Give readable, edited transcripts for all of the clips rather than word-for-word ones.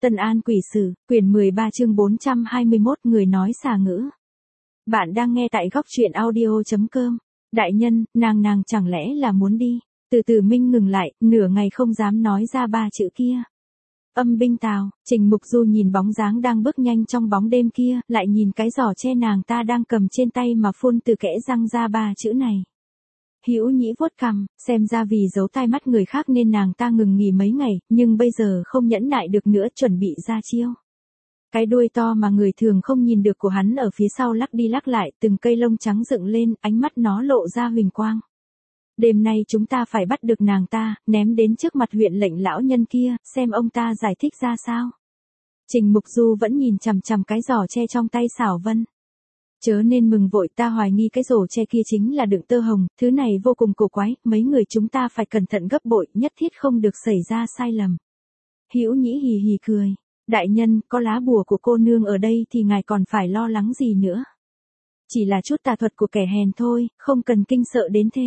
Tân An Quỷ Sử, quyển 13 chương 421 người nói xà ngữ. Bạn đang nghe tại góc truyện audio.com. Đại nhân, nàng chẳng lẽ là muốn đi? Từ từ Minh ngừng lại, nửa ngày không dám nói ra ba chữ kia. Âm binh Tào, Trình Mục Du nhìn bóng dáng đang bước nhanh trong bóng đêm kia, lại nhìn cái giỏ che nàng ta đang cầm trên tay mà phun từ kẽ răng ra ba chữ này. Hữu Nhĩ vuốt cằm, xem ra vì giấu tai mắt người khác nên nàng ta ngừng nghỉ mấy ngày, nhưng bây giờ không nhẫn nại được nữa, chuẩn bị ra chiêu. Cái đuôi to mà người thường không nhìn được của hắn ở phía sau lắc đi lắc lại, từng cây lông trắng dựng lên, ánh mắt nó lộ ra huỳnh quang. Đêm nay chúng ta phải bắt được nàng ta, ném đến trước mặt huyện lệnh lão nhân kia, xem ông ta giải thích ra sao. Trình Mục Du vẫn nhìn chằm chằm cái giỏ tre trong tay Xảo Vân. Chớ nên mừng vội, ta hoài nghi cái rổ tre kia chính là đựng tơ hồng, thứ này vô cùng cổ quái, mấy người chúng ta phải cẩn thận gấp bội, nhất thiết không được xảy ra sai lầm. Hữu Nhĩ hì hì cười, đại nhân, có lá bùa của cô nương ở đây thì ngài còn phải lo lắng gì nữa. Chỉ là chút tà thuật của kẻ hèn thôi, không cần kinh sợ đến thế.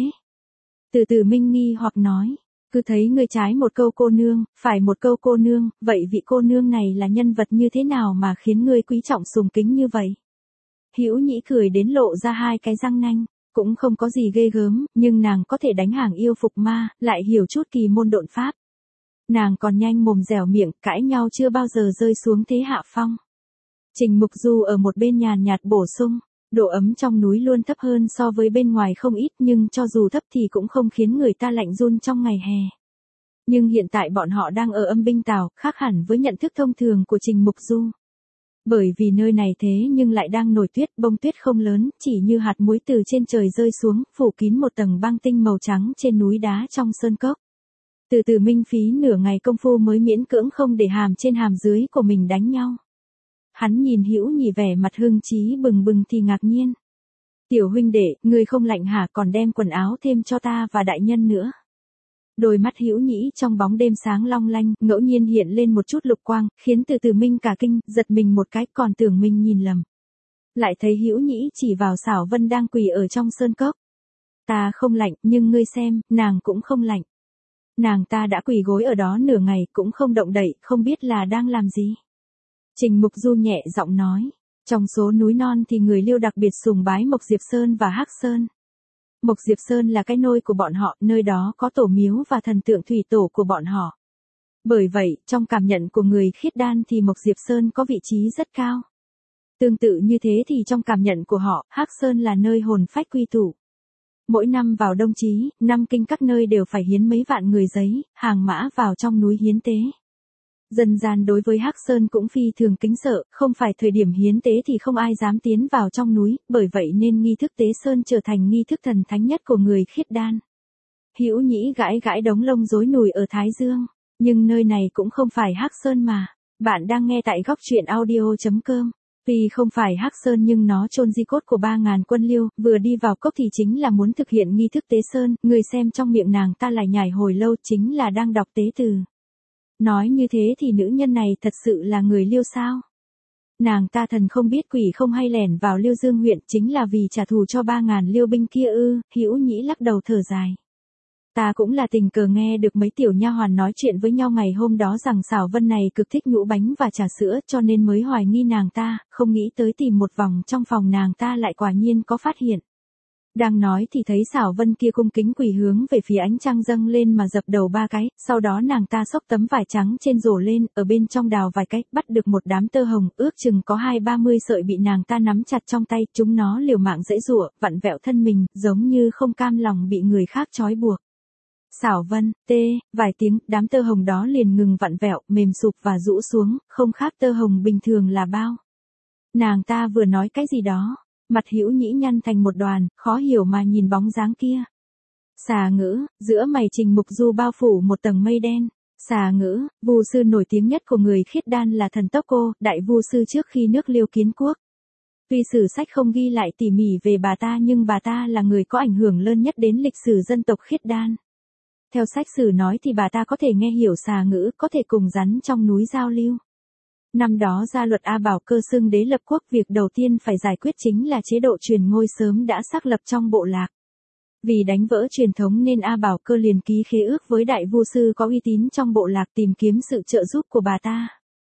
Từ từ Minh nghi hoặc nói, cứ thấy người trái một câu cô nương, phải một câu cô nương, vậy vị cô nương này là nhân vật như thế nào mà khiến ngươi quý trọng sùng kính như vậy? Hữu Nhĩ cười đến lộ ra hai cái răng nanh, cũng không có gì ghê gớm, nhưng nàng có thể đánh hàng yêu phục ma, lại hiểu chút kỳ môn độn pháp. Nàng còn nhanh mồm dẻo miệng, cãi nhau chưa bao giờ rơi xuống thế hạ phong. Trình Mục Du ở một bên nhàn nhạt bổ sung, độ ấm trong núi luôn thấp hơn so với bên ngoài không ít, nhưng cho dù thấp thì cũng không khiến người ta lạnh run trong ngày hè. Nhưng hiện tại bọn họ đang ở Âm binh Tào, khác hẳn với nhận thức thông thường của Trình Mục Du. Bởi vì nơi này thế nhưng lại đang nổi tuyết, bông tuyết không lớn, chỉ như hạt muối từ trên trời rơi xuống, phủ kín một tầng băng tinh màu trắng trên núi đá trong sơn cốc. Từ từ Minh phí nửa ngày công phu mới miễn cưỡng không để hàm trên hàm dưới của mình đánh nhau. Hắn nhìn Hữu Nhĩ vẻ mặt hưng trí bừng bừng thì ngạc nhiên. Tiểu huynh đệ, ngươi không lạnh hả, còn đem quần áo thêm cho ta và đại nhân nữa. Đôi mắt Hữu Nhĩ trong bóng đêm sáng long lanh, ngẫu nhiên hiện lên một chút lục quang, khiến từ từ Minh cả kinh, giật mình một cái, còn tưởng mình nhìn lầm. Lại thấy Hữu Nhĩ chỉ vào Xảo Vân đang quỳ ở trong sơn cốc. Ta không lạnh, nhưng ngươi xem, nàng cũng không lạnh. Nàng ta đã quỳ gối ở đó nửa ngày, cũng không động đậy, không biết là đang làm gì. Trình Mục Du nhẹ giọng nói, trong số núi non thì người Liêu đặc biệt sùng bái Mộc Diệp Sơn và Hắc Sơn. Mộc Diệp Sơn là cái nôi của bọn họ, nơi đó có tổ miếu và thần tượng thủy tổ của bọn họ. Bởi vậy, trong cảm nhận của người khiết đan thì Mộc Diệp Sơn có vị trí rất cao. Tương tự như thế thì trong cảm nhận của họ, Hắc Sơn là nơi hồn phách quy tụ. Mỗi năm vào đông chí, năm kinh các nơi đều phải hiến mấy vạn người giấy, hàng mã vào trong núi hiến tế. Dần dàn đối với Hắc Sơn cũng phi thường kính sợ, không phải thời điểm hiến tế thì không ai dám tiến vào trong núi, bởi vậy nên nghi thức tế sơn trở thành nghi thức thần thánh nhất của người khiết đan. Hữu Nhĩ gãi gãi đống lông rối nùi ở Thái Dương, nhưng nơi này cũng không phải Hắc Sơn mà. Bạn đang nghe tại góc truyện audio.com. Vì không phải Hắc Sơn nhưng nó chôn di cốt của 3.000 quân Liêu, vừa đi vào cốc thì chính là muốn thực hiện nghi thức tế sơn, người xem trong miệng nàng ta lải nhải hồi lâu chính là đang đọc tế từ. Nói như thế thì nữ nhân này thật sự là người Liêu sao? Nàng ta thần không biết quỷ không hay lẻn vào Liêu Dương huyện chính là vì trả thù cho 3.000 Liêu binh kia ư? Hữu Nhĩ lắc đầu thở dài. Ta cũng là tình cờ nghe được mấy tiểu nha hoàn nói chuyện với nhau ngày hôm đó rằng Xảo Vân này cực thích nhũ bánh và trà sữa cho nên mới hoài nghi nàng ta, không nghĩ tới tìm một vòng trong phòng nàng ta lại quả nhiên có phát hiện. Đang nói thì thấy Xảo Vân kia cung kính quỳ hướng về phía ánh trăng dâng lên mà dập đầu 3 cái, sau đó nàng ta xốc tấm vải trắng trên rổ lên, ở bên trong đào vài cái, bắt được một đám tơ hồng, ước chừng có 20-30 sợi bị nàng ta nắm chặt trong tay, chúng nó liều mạng giãy giụa, vặn vẹo thân mình, giống như không cam lòng bị người khác trói buộc. Xảo Vân, vài tiếng, đám tơ hồng đó liền ngừng vặn vẹo, mềm sụp và rũ xuống, không khác tơ hồng bình thường là bao. Nàng ta vừa nói cái gì đó, mặt Hữu Nhĩ nhăn thành một đoàn, khó hiểu mà nhìn bóng dáng kia. Xà ngữ, giữa mày Trình Mục Du bao phủ một tầng mây đen. Xà ngữ, vu sư nổi tiếng nhất của người khiết đan là thần Tốc Cô, đại vu sư trước khi nước Liêu kiến quốc. Tuy sử sách không ghi lại tỉ mỉ về bà ta nhưng bà ta là người có ảnh hưởng lớn nhất đến lịch sử dân tộc khiết đan. Theo sách sử nói thì bà ta có thể nghe hiểu xà ngữ, có thể cùng rắn trong núi giao lưu. Năm đó ra luật A Bảo Cơ xưng đế lập quốc, việc đầu tiên phải giải quyết chính là chế độ truyền ngôi sớm đã xác lập trong bộ lạc. Vì đánh vỡ truyền thống nên A Bảo Cơ liền ký khế ước với đại vu sư có uy tín trong bộ lạc tìm kiếm sự trợ giúp của bà ta.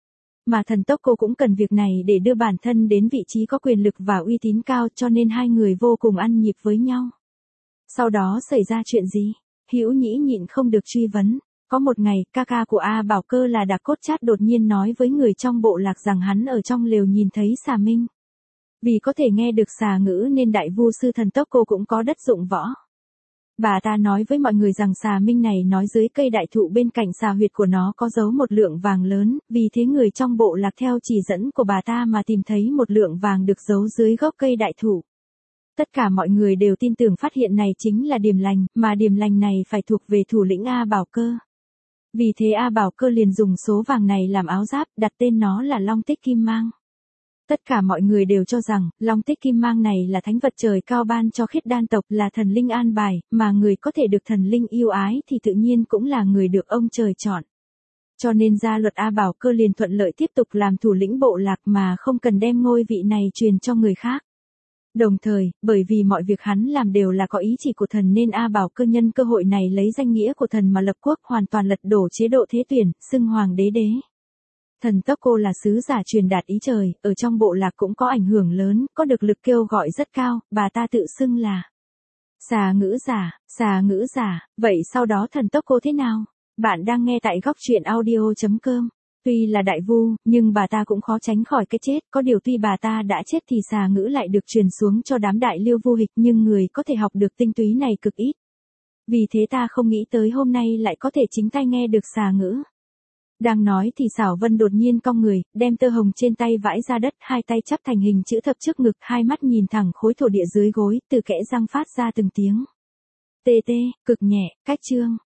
mà thần tốc cô cũng cần việc này để đưa bản thân đến vị trí có quyền lực và uy tín cao, cho nên hai người vô cùng ăn nhịp với nhau. Sau đó xảy ra chuyện gì? Hữu Nhĩ nhịn không được truy vấn. Có một ngày, ca ca của A Bảo Cơ là Đạc Cốt Chát đột nhiên nói với người trong bộ lạc rằng hắn ở trong lều nhìn thấy xà minh. Vì có thể nghe được xà ngữ nên đại vu sư thần tốc cô cũng có đất dụng võ. Bà ta nói với mọi người rằng xà minh này nói dưới cây đại thụ bên cạnh xà huyệt của nó có giấu một lượng vàng lớn, vì thế người trong bộ lạc theo chỉ dẫn của bà ta mà tìm thấy một lượng vàng được giấu dưới gốc cây đại thụ. Tất cả mọi người đều tin tưởng phát hiện này chính là điểm lành, mà điểm lành này phải thuộc về thủ lĩnh A Bảo Cơ. Vì thế A Bảo Cơ liền dùng số vàng này làm áo giáp, đặt tên nó là Long Tích Kim Mang. Tất cả mọi người đều cho rằng, Long Tích Kim Mang này là thánh vật trời cao ban cho Khiết Đan tộc, là thần linh an bài, mà người có thể được thần linh yêu ái thì tự nhiên cũng là người được ông trời chọn. Cho nên gia luật A Bảo Cơ liền thuận lợi tiếp tục làm thủ lĩnh bộ lạc mà không cần đem ngôi vị này truyền cho người khác. Đồng thời, bởi vì mọi việc hắn làm đều là có ý chỉ của thần nên A Bảo Cơ nhân cơ hội này lấy danh nghĩa của thần mà lập quốc, hoàn toàn lật đổ chế độ thế tuyển, xưng hoàng đế đế. Thần tốc cô là sứ giả truyền đạt ý trời, ở trong bộ lạc cũng có ảnh hưởng lớn, có được lực kêu gọi rất cao, bà ta tự xưng là xà ngữ giả, vậy sau đó thần tốc cô thế nào? Bạn đang nghe tại góc truyện audio.com. Tuy là đại vu, nhưng bà ta cũng khó tránh khỏi cái chết, có điều tuy bà ta đã chết thì xà ngữ lại được truyền xuống cho đám đại liêu vu hịch, nhưng người có thể học được tinh túy này cực ít. Vì thế ta không nghĩ tới hôm nay lại có thể chính tay nghe được xà ngữ. Đang nói thì Xảo Vân đột nhiên cong người, đem tơ hồng trên tay vãi ra đất, hai tay chắp thành hình chữ thập trước ngực, hai mắt nhìn thẳng khối thổ địa dưới gối, từ kẽ răng phát ra từng tiếng. Tê tê, cực nhẹ, cách chương.